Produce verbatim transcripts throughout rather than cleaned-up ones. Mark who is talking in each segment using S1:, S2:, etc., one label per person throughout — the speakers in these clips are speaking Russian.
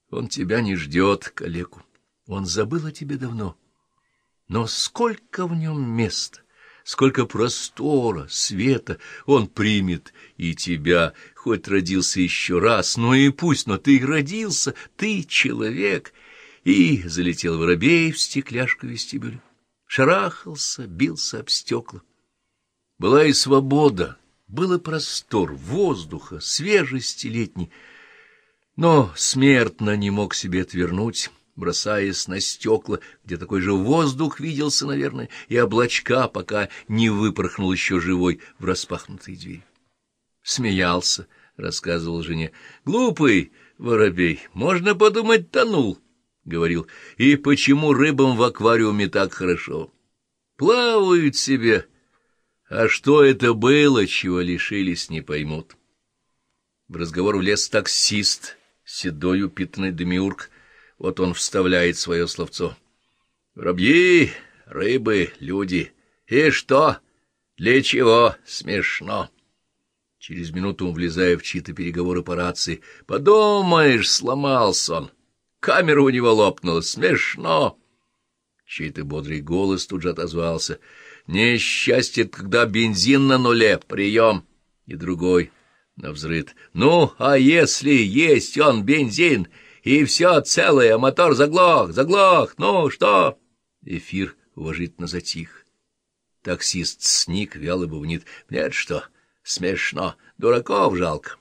S1: Он тебя не ждет, калеку. Он забыл о тебе давно. Но сколько в нем места, сколько простора, света он примет и тебя, хоть родился еще раз, ну и пусть, но ты родился, ты человек. И залетел воробей в стекляшку вестибюля, шарахался, бился об стекла. Была и свобода, был и простор, воздуха, свежести летней, но смертно не мог себе отвернуть, бросаясь на стекла, где такой же воздух виделся, наверное, и облачка, пока не выпорхнул еще живой в распахнутые двери. Смеялся, рассказывал жене. «Глупый воробей, можно подумать, тонул», — говорил. «И почему рыбам в аквариуме так хорошо? Плавают себе, а что это было, чего лишились, не поймут». В разговор влез таксист, седой упитанный демиург. Вот он вставляет свое словцо. «Воробьи, рыбы, люди. И что? Для чего? Смешно». Через минуту, влезая в чьи-то переговоры по рации: «Подумаешь, сломался он. Камера у него лопнула. Смешно». Чей-то бодрый голос тут же отозвался: «Несчастье, когда бензин на нуле. Прием». И другой навзрыд: «Ну, а если есть он бензин, и все целое, мотор заглох, заглох, ну что?» Эфир уважительно затих. Таксист сник, вяло бубнит: «Нет, что, смешно, дураков жалко».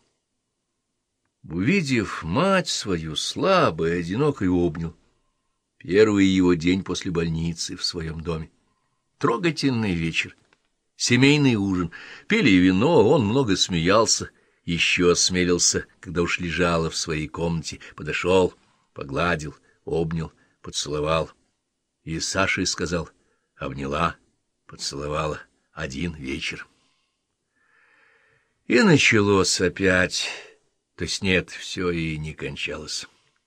S1: Увидев мать свою, слабой, одинокой, обнял. Первый его день после больницы в своем доме. Трогательный вечер, семейный ужин, пили вино, он много смеялся. Еще осмелился, когда уж лежала в своей комнате, подошел, погладил, обнял, поцеловал. И Саше сказал: обняла, поцеловала. Один вечер. И началось опять, то есть нет, все и не кончалось.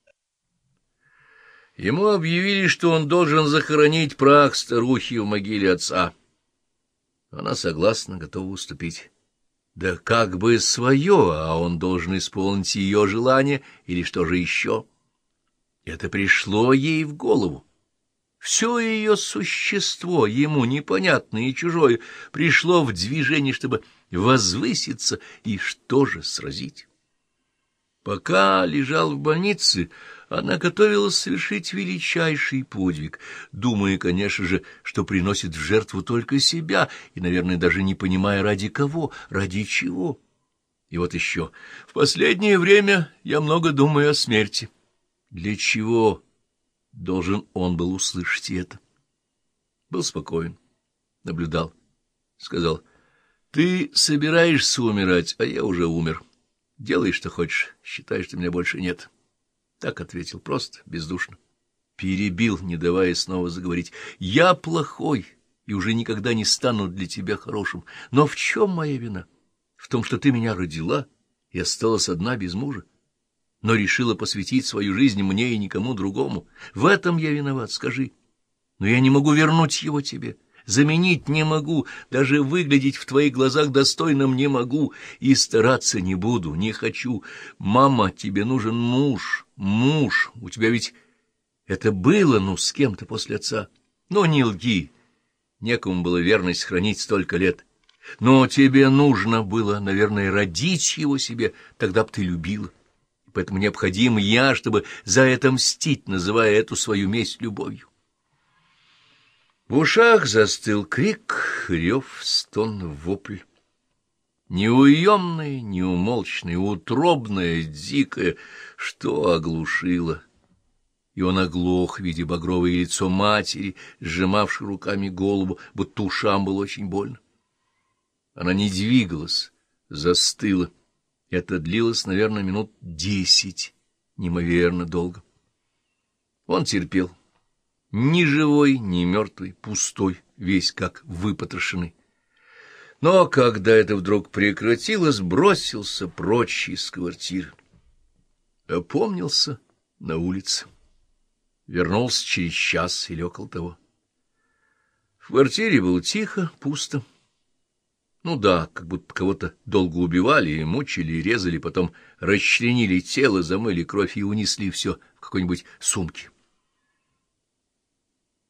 S1: Ему объявили, что он должен захоронить прах старухи в могиле отца. Она согласна, готова уступить. Да как бы свое, а он должен исполнить ее желание или что же еще. Это пришло ей в голову. Все ее существо, ему непонятное и чужое, пришло в движение, чтобы возвыситься и что же сразить. Пока лежал в больнице, она готовилась совершить величайший подвиг, думая, конечно же, что приносит в жертву только себя, и, наверное, даже не понимая, ради кого, ради чего. И вот еще: в последнее время я много думаю о смерти. Для чего должен он был услышать это? Был спокоен, наблюдал, сказал: ты собираешься умирать, а я уже умер. Делай, что хочешь, считай, что меня больше нет. Так ответил, просто, бездушно. Перебил, не давая снова заговорить. Я плохой и уже никогда не стану для тебя хорошим. Но в чем моя вина? В том, что ты меня родила и осталась одна без мужа, но решила посвятить свою жизнь мне и никому другому. В этом я виноват, скажи. Но я не могу вернуть его тебе. Заменить не могу, даже выглядеть в твоих глазах достойным не могу, и стараться не буду, не хочу. Мама, тебе нужен муж, муж, у тебя ведь это было, ну, с кем-то после отца. Но не лги, некому было верность хранить столько лет. Но тебе нужно было, наверное, родить его себе, тогда б ты любила. Поэтому необходим я, чтобы за это мстить, называя эту свою месть любовью. В ушах застыл крик, рев, стон, вопль. Неуемное, неумолчное, утробное, дикое, что оглушило. И он оглох, видя багровое лицо матери, сжимавшей руками голову, будто ушам было очень больно. Она не двигалась, застыла. Это длилось, наверное, минут десять, неимоверно долго. Он терпел. Ни живой, ни мертвый, пустой, весь как выпотрошенный. Но когда это вдруг прекратилось, бросился прочь из квартиры. Опомнился на улице. Вернулся через час или около того. В квартире было тихо, пусто. Ну да, как будто кого-то долго убивали, мучили, резали, потом расчленили тело, замыли кровь и унесли все в какой-нибудь сумке.